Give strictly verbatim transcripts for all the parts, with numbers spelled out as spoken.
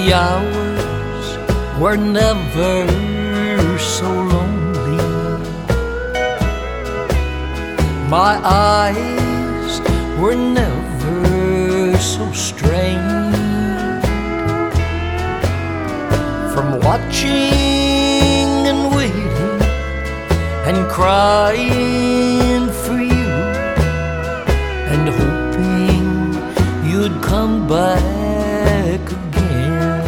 The hours were never so lonely. My eyes were never so strained from watching and waiting and crying for you and hoping you'd come back again.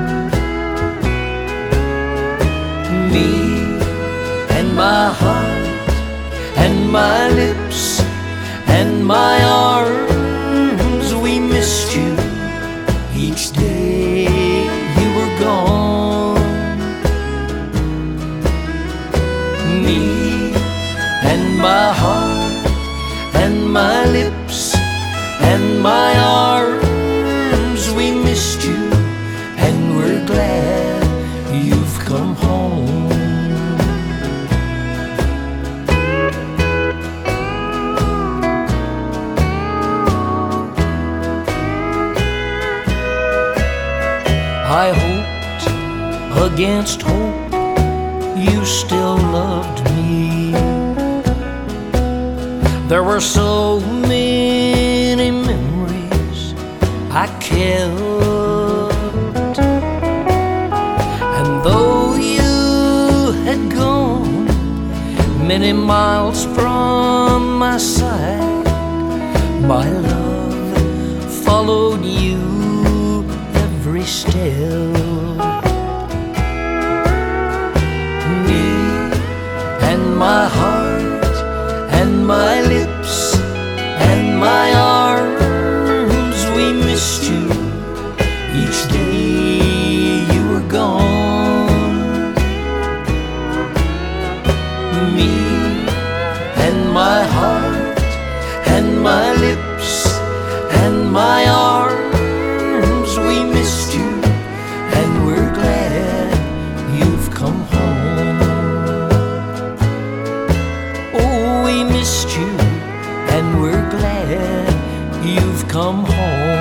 Me and my heart and my lips and my arms, we missed you each day you were gone. Me and my heart and my lips and my arms, we missed you and we're glad you've come home. I hoped against hope you still loved me. There were so many memories I kept, and though you had gone many miles from my side, my love followed you every step. Me and my heart and my lips and my arms, we missed you each day you were gone. Me and my heart and my lips and my arms, we missed you and we're glad you've come home. Oh, we missed you and we're glad you've come home.